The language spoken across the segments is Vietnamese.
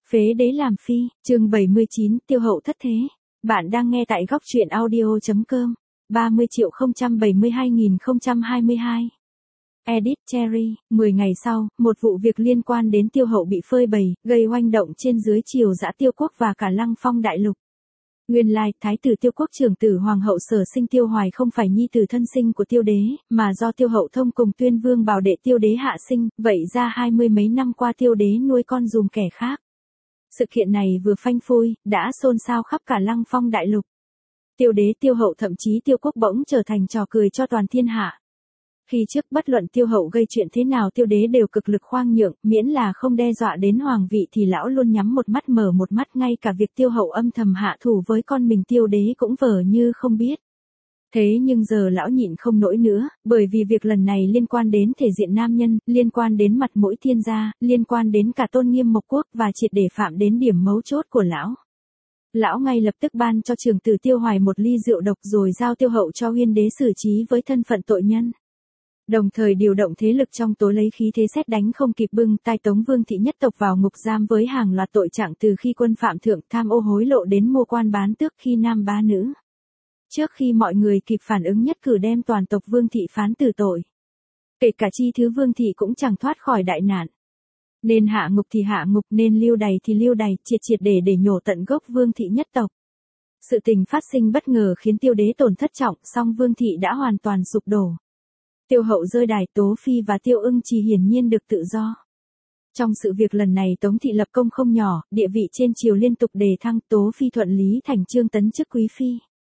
Phế đế làm phi, chương 79, tiêu hậu thất thế. Bạn đang nghe tại góc truyện audio.com. 30.072.022. Edit Cherry. 10 ngày sau, một vụ việc liên quan đến tiêu hậu bị phơi bày, gây oanh động trên dưới triều dã Tiêu Quốc và cả Lăng Phong đại lục. Nguyên lai, thái tử Tiêu Quốc trưởng tử hoàng hậu Sở Sinh Tiêu Hoài không phải nhi tử thân sinh của Tiêu đế, mà do Tiêu hậu thông cùng Tuyên Vương bảo đệ Tiêu đế hạ sinh, vậy ra 20 mấy năm qua Tiêu đế nuôi con dùm kẻ khác. Sự kiện này vừa phanh phui, đã xôn xao khắp cả Lăng Phong đại lục. Tiêu đế Tiêu hậu thậm chí Tiêu Quốc bỗng trở thành trò cười cho toàn thiên hạ. Khi trước bất luận Tiêu hậu gây chuyện thế nào Tiêu đế đều cực lực khoan nhượng, miễn là không đe dọa đến hoàng vị thì lão luôn nhắm một mắt mở một mắt, ngay cả việc Tiêu hậu âm thầm hạ thủ với con mình Tiêu đế cũng vờ như không biết. Thế nhưng giờ lão nhịn không nổi nữa, bởi vì việc lần này liên quan đến thể diện nam nhân, liên quan đến mặt mũi thiên gia, liên quan đến cả tôn nghiêm Mộc Quốc và triệt để phạm đến điểm mấu chốt của lão. Lão ngay lập tức ban cho trưởng tử Tiêu Hoài một ly rượu độc rồi giao Tiêu hậu cho Uyên đế xử trí với thân phận tội nhân. Đồng thời điều động thế lực trong tối lấy khí thế sét đánh không kịp bưng tai tống Vương thị nhất tộc vào ngục giam với hàng loạt tội trạng từ khi quân phạm thượng tham ô hối lộ đến mua quan bán tước khi nam bá nữ. Trước khi mọi người kịp phản ứng nhất cử đem toàn tộc Vương thị phán tử tội. Kể cả chi thứ Vương thị cũng chẳng thoát khỏi đại nạn. Nên hạ ngục thì hạ ngục, nên lưu đày thì lưu đày, triệt để nhổ tận gốc Vương thị nhất tộc. Sự tình phát sinh bất ngờ khiến Tiêu đế tổn thất trọng, song Vương thị đã hoàn toàn sụp đổ. Tiêu hậu rơi đài, Tố Phi và Tiêu Ưng Trì hiển nhiên được tự do. Trong sự việc lần này Tống thị lập công không nhỏ, địa vị trên triều liên tục đề thăng, Tố Phi thuận lý thành trương tấn chức quý phi.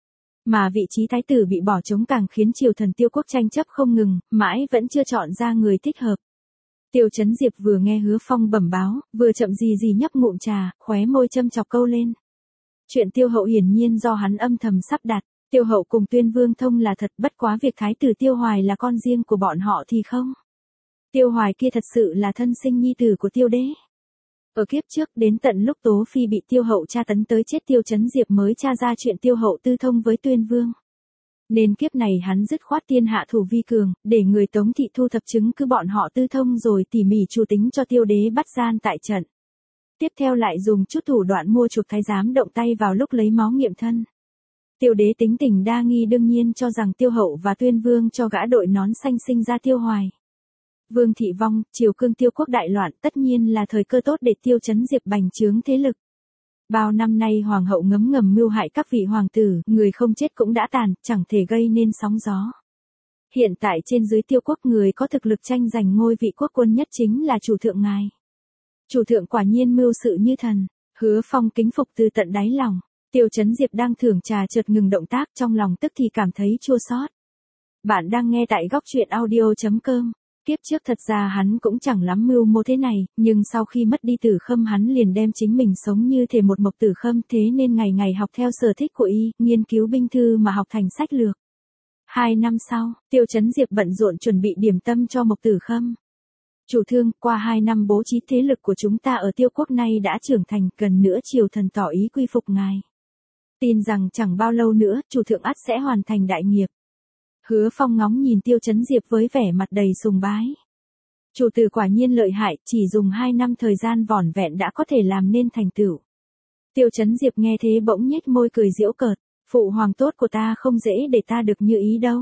Mà vị trí thái tử bị bỏ trống càng khiến triều thần Tiêu Quốc tranh chấp không ngừng, mãi vẫn chưa chọn ra người thích hợp. Tiêu Chấn Diệp vừa nghe Hứa Phong bẩm báo, vừa chậm gì nhấp ngụm trà, khóe môi châm chọc câu lên. Chuyện Tiêu hậu hiển nhiên do hắn âm thầm sắp đặt. Tiêu hậu cùng Tuyên Vương thông là thật, bất quá việc thái tử Tiêu Hoài là con riêng của bọn họ thì không. Tiêu Hoài kia thật sự là thân sinh nhi tử của Tiêu đế. Ở kiếp trước đến tận lúc Tố Phi bị Tiêu hậu tra tấn tới chết Tiêu Chấn Diệp mới tra ra chuyện Tiêu hậu tư thông với Tuyên Vương. Nên kiếp này hắn dứt khoát tiên hạ thủ vi cường, để người Tống thị thu thập chứng cứ bọn họ tư thông rồi tỉ mỉ chủ tính cho Tiêu đế bắt gian tại trận. Tiếp theo lại dùng chút thủ đoạn mua chuộc thái giám động tay vào lúc lấy máu nghiệm thân. Tiêu đế tính tình đa nghi đương nhiên cho rằng Tiêu hậu và Tuyên Vương cho gã đội nón xanh sinh ra Tiêu Hoài. Vương thị vong, triều cương Tiêu Quốc đại loạn, tất nhiên là thời cơ tốt để Tiêu Chấn Diệp bành trướng thế lực. Bao năm nay hoàng hậu ngấm ngầm mưu hại các vị hoàng tử, người không chết cũng đã tàn, chẳng thể gây nên sóng gió. Hiện tại trên dưới Tiêu Quốc người có thực lực tranh giành ngôi vị quốc quân nhất chính là chủ thượng ngài. Chủ thượng quả nhiên mưu sự như thần, Hứa Phong kính phục từ tận đáy lòng. Tiêu Chấn Diệp đang thưởng trà chợt ngừng động tác, trong lòng tức thì cảm thấy chua xót. Bạn đang nghe tại góc truyện audio.com. Kiếp trước thật ra hắn cũng chẳng lắm mưu mô thế này, nhưng sau khi mất đi Tử Khâm hắn liền đem chính mình sống như thể một Mộc Tử Khâm, thế nên ngày ngày học theo sở thích của y, nghiên cứu binh thư mà học thành sách lược. 2 năm sau, Tiêu Chấn Diệp bận rộn chuẩn bị điểm tâm cho Mộc Tử Khâm. Chủ thương, qua 2 năm bố trí thế lực của chúng ta ở Tiêu Quốc nay đã trưởng thành, gần nữa triều thần tỏ ý quy phục ngài. Tin rằng chẳng bao lâu nữa, chủ thượng ắt sẽ hoàn thành đại nghiệp. Hứa Phong ngóng nhìn Tiêu Chấn Diệp với vẻ mặt đầy sùng bái. Chủ tử quả nhiên lợi hại, chỉ dùng 2 năm thời gian vỏn vẹn đã có thể làm nên thành tựu. Tiêu Chấn Diệp nghe thế bỗng nhếch môi cười giễu cợt, phụ hoàng tốt của ta không dễ để ta được như ý đâu.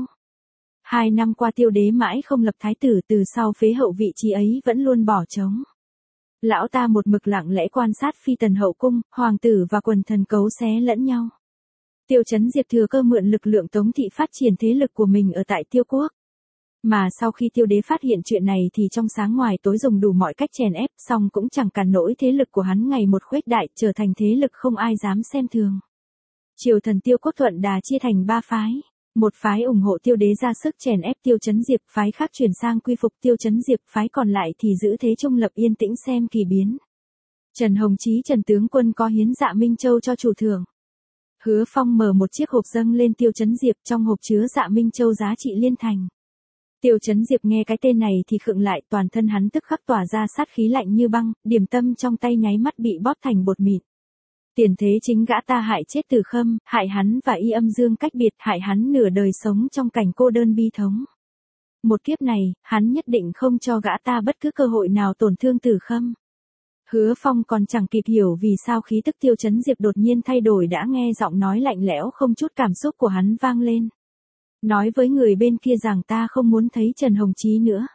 2 năm qua Tiêu đế mãi không lập thái tử, từ sau phế hậu vị trí ấy vẫn luôn bỏ trống. Lão ta một mực lặng lẽ quan sát phi tần hậu cung, hoàng tử và quần thần cấu xé lẫn nhau. Tiêu Chấn Diệp thừa cơ mượn lực lượng Tống thị phát triển thế lực của mình ở tại Tiêu Quốc. Mà sau khi Tiêu đế phát hiện chuyện này thì trong sáng ngoài tối dùng đủ mọi cách chèn ép, song cũng chẳng cản nổi thế lực của hắn ngày một khuếch đại, trở thành thế lực không ai dám xem thường. Triều thần Tiêu Quốc thuận đà chia thành 3 phái. Một phái ủng hộ Tiêu đế ra sức chèn ép Tiêu Chấn Diệp, phái khác chuyển sang quy phục Tiêu Chấn Diệp, phái còn lại thì giữ thế trung lập yên tĩnh xem kỳ biến. Trần Hồng Chí Trần tướng quân có hiến Dạ Minh Châu cho chủ thượng. Hứa Phong mở một chiếc hộp dâng lên Tiêu Chấn Diệp, trong hộp chứa Dạ Minh Châu giá trị liên thành. Tiêu Chấn Diệp nghe cái tên này thì khựng lại, toàn thân hắn tức khắc tỏa ra sát khí lạnh như băng, điểm tâm trong tay nháy mắt bị bóp thành bột mịn. Tiền thế chính gã ta hại chết Tử Khâm, hại hắn và y âm dương cách biệt, hại hắn nửa đời sống trong cảnh cô đơn bi thống. Một kiếp này, hắn nhất định không cho gã ta bất cứ cơ hội nào tổn thương Tử Khâm. Hứa Phong còn chẳng kịp hiểu vì sao khí tức Tiêu Chấn Diệp đột nhiên thay đổi đã nghe giọng nói lạnh lẽo không chút cảm xúc của hắn vang lên. Nói với người bên kia rằng ta không muốn thấy Trần Hồng Chí nữa.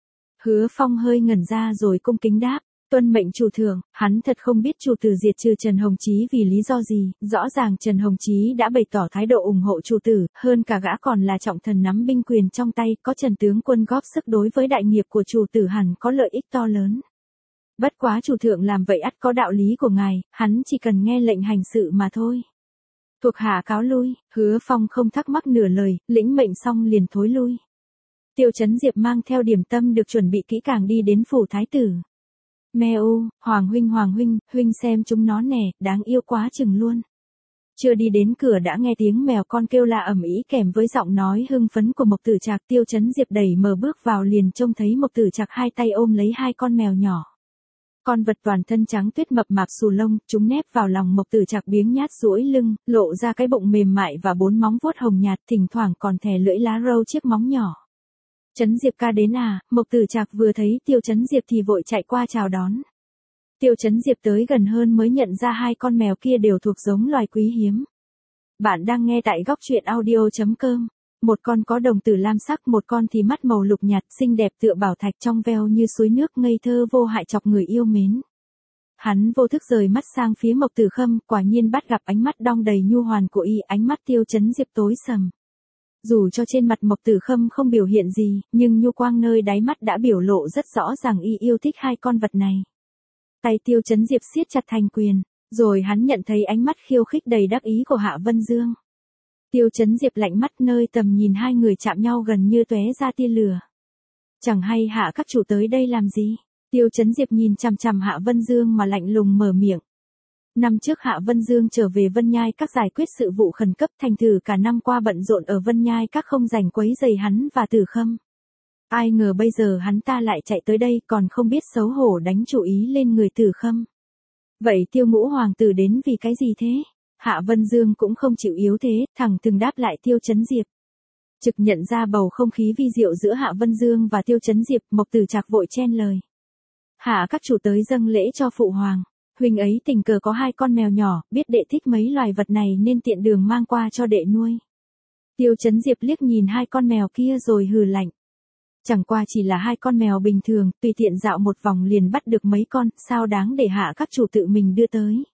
Hứa Phong hơi ngẩn ra rồi cung kính đáp. Tuân mệnh chủ thượng, hắn thật không biết chủ tử diệt trừ Trần Hồng Chí vì lý do gì, rõ ràng Trần Hồng Chí đã bày tỏ thái độ ủng hộ chủ tử, hơn cả gã còn là trọng thần nắm binh quyền trong tay, có Trần tướng quân góp sức đối với đại nghiệp của chủ tử hẳn có lợi ích to lớn. Bất quá chủ thượng làm vậy ắt có đạo lý của ngài, hắn chỉ cần nghe lệnh hành sự mà thôi. Thuộc hạ cáo lui, Hứa Phong không thắc mắc nửa lời, lĩnh mệnh xong liền thối lui. Tiêu Chấn Diệp mang theo điểm tâm được chuẩn bị kỹ càng đi đến phủ thái tử. Mèo, Hoàng huynh, huynh xem chúng nó nè, đáng yêu quá chừng luôn. Chưa đi đến cửa đã nghe tiếng mèo con kêu la ầm ĩ kèm với giọng nói hưng phấn của Mộc Tử Trạc. Tiêu Chấn Diệp đẩy mở bước vào liền trông thấy Mộc Tử Trạc hai tay ôm lấy hai con mèo nhỏ. Con vật toàn thân trắng tuyết mập mạp xù lông, chúng nép vào lòng Mộc Tử Trạc biếng nhác duỗi lưng, lộ ra cái bụng mềm mại và 4 móng vuốt hồng nhạt, thỉnh thoảng còn thè lưỡi lá râu chiếc móng nhỏ. Chấn Diệp ca đến à? Mộc Tử Trạc vừa thấy Tiêu Chấn Diệp thì vội chạy qua chào đón. Tiêu Chấn Diệp tới gần hơn mới nhận ra hai con mèo kia đều thuộc giống loài quý hiếm. Bạn đang nghe tại góc truyện audio.com. Một con có đồng tử lam sắc, một con thì mắt màu lục nhạt, xinh đẹp tựa bảo thạch trong veo như suối nước, ngây thơ vô hại chọc người yêu mến. Hắn vô thức rời mắt sang phía Mộc Tử Khâm, quả nhiên bắt gặp ánh mắt đong đầy nhu hoàn của y, ánh mắt Tiêu Chấn Diệp tối sầm. Dù cho trên mặt Mộc Tử Khâm không biểu hiện gì, nhưng nhu quang nơi đáy mắt đã biểu lộ rất rõ ràng y yêu thích hai con vật này. Tay Tiêu Chấn Diệp siết chặt thành quyền, rồi hắn nhận thấy ánh mắt khiêu khích đầy đắc ý của Hạ Vân Dương. Tiêu Chấn Diệp lạnh mắt, nơi tầm nhìn hai người chạm nhau gần như tóe ra tia lửa. Chẳng hay Hạ các chủ tới đây làm gì? Tiêu Chấn Diệp nhìn chằm chằm Hạ Vân Dương mà lạnh lùng mở miệng. Năm trước Hạ Vân Dương trở về Vân Nhai Các giải quyết sự vụ khẩn cấp, thành thử cả năm qua bận rộn ở Vân Nhai Các không rảnh quấy rầy hắn và Tử Khâm. Ai ngờ bây giờ hắn ta lại chạy tới đây, còn không biết xấu hổ đánh chủ ý lên người Tử Khâm. Vậy Tiêu Ngũ hoàng tử đến vì cái gì thế? Hạ Vân Dương cũng không chịu yếu thế, thẳng thừng đáp lại Tiêu Chấn Diệp. Trực nhận ra bầu không khí vi diệu giữa Hạ Vân Dương và Tiêu Chấn Diệp, Mộc Tử Trạc vội chen lời. Hạ các chủ tới dâng lễ cho phụ hoàng. Huynh ấy tình cờ có hai con mèo nhỏ, biết đệ thích mấy loài vật này nên tiện đường mang qua cho đệ nuôi. Tiêu Chấn Diệp liếc nhìn hai con mèo kia rồi hừ lạnh. Chẳng qua chỉ là hai con mèo bình thường, tùy tiện dạo một vòng liền bắt được mấy con, sao đáng để Hạ các chủ tự mình đưa tới.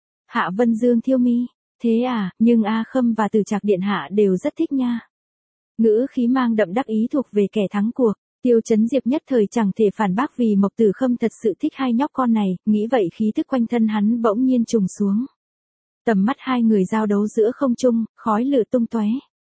Hạ Vân Dương thiêu mi, thế à, nhưng A Khâm và Tử Trạc điện hạ đều rất thích nha. Ngữ khí mang đậm đắc ý thuộc về kẻ thắng cuộc. Tiêu Chấn Diệp nhất thời chẳng thể phản bác vì Mộc Tử Khâm thật sự thích hai nhóc con này, nghĩ vậy khí tức quanh thân hắn bỗng nhiên trùng xuống. Tầm mắt hai người giao đấu giữa không trung, khói lửa tung tóe.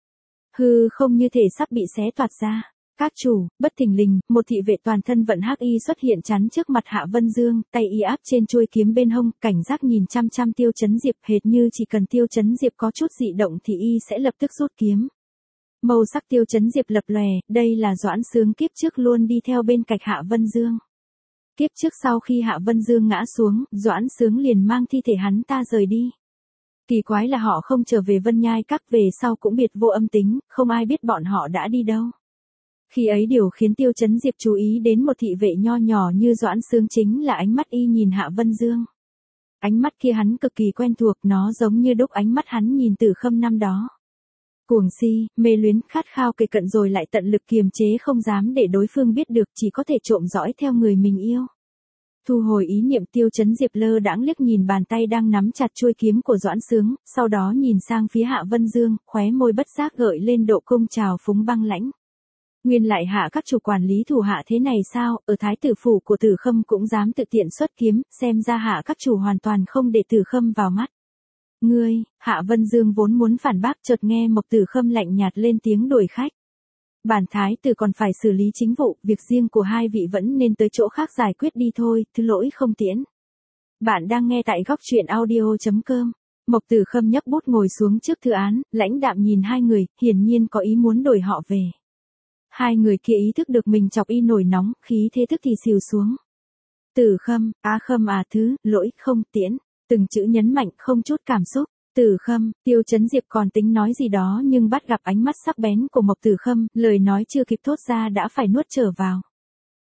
Hư không như thể sắp bị xé toạc ra. Các chủ, bất thình lình, một thị vệ toàn thân vận hắc y xuất hiện chắn trước mặt Hạ Vân Dương, tay y áp trên chuôi kiếm bên hông, cảnh giác nhìn chăm chăm Tiêu Chấn Diệp, hệt như chỉ cần Tiêu Chấn Diệp có chút dị động thì y sẽ lập tức rút kiếm. Màu sắc Tiêu Chấn Diệp lập lòe, đây là Doãn Sướng kiếp trước luôn đi theo bên cạnh Hạ Vân Dương. Kiếp trước sau khi Hạ Vân Dương ngã xuống, Doãn Sướng liền mang thi thể hắn ta rời đi. Kỳ quái là họ không trở về Vân Nhai Các, về sau cũng biệt vô âm tính, không ai biết bọn họ đã đi đâu. Khi ấy điều khiến Tiêu Chấn Diệp chú ý đến một thị vệ nho nhỏ như Doãn Sướng chính là ánh mắt y nhìn Hạ Vân Dương. Ánh mắt kia hắn cực kỳ quen thuộc, nó giống như đúc ánh mắt hắn nhìn Tử Khâm năm đó. Cuồng si, mê luyến, khát khao kề cận rồi lại tận lực kiềm chế không dám để đối phương biết được, chỉ có thể trộm dõi theo người mình yêu. Thu hồi ý niệm, Tiêu Chấn Diệp lơ đãng liếc nhìn bàn tay đang nắm chặt chuôi kiếm của Doãn Sướng, sau đó nhìn sang phía Hạ Vân Dương, khóe môi bất giác gợi lên độ cung trào phúng băng lãnh. Nguyên lại Hạ các chủ quản lý thủ hạ thế này sao, ở thái tử phủ của Tử Khâm cũng dám tự tiện xuất kiếm, xem ra Hạ các chủ hoàn toàn không để Tử Khâm vào mắt. Ngươi, Hạ Vân Dương vốn muốn phản bác, chợt nghe Mộc Tử Khâm lạnh nhạt lên tiếng đuổi khách. Bản thái tử còn phải xử lý chính vụ, việc riêng của hai vị vẫn nên tới chỗ khác giải quyết đi thôi, thứ lỗi không tiễn. Bạn đang nghe tại góc truyện audio.com. Mộc Tử Khâm nhấc bút ngồi xuống trước thư án, lãnh đạm nhìn hai người, hiển nhiên có ý muốn đổi họ về. Hai người kia ý thức được mình chọc y nổi nóng, khí thế tức thì xìu xuống. Tử Khâm, Á Khâm à, thứ lỗi không tiễn. Từng chữ nhấn mạnh không chút cảm xúc. Tử Khâm, Tiêu Chấn Diệp còn tính nói gì đó nhưng bắt gặp ánh mắt sắc bén của Mộc Tử Khâm, lời nói chưa kịp thốt ra đã phải nuốt trở vào.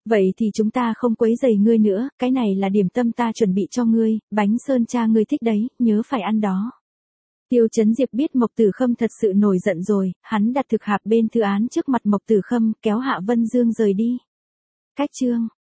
Vậy thì chúng ta không quấy rầy ngươi nữa, cái này là điểm tâm ta chuẩn bị cho ngươi, bánh sơn cha ngươi thích đấy, nhớ phải ăn đó. Tiêu Chấn Diệp biết Mộc Tử Khâm thật sự nổi giận rồi, hắn đặt thực hạp bên thư án trước mặt Mộc Tử Khâm, kéo Hạ Vân Dương rời đi. Cách chương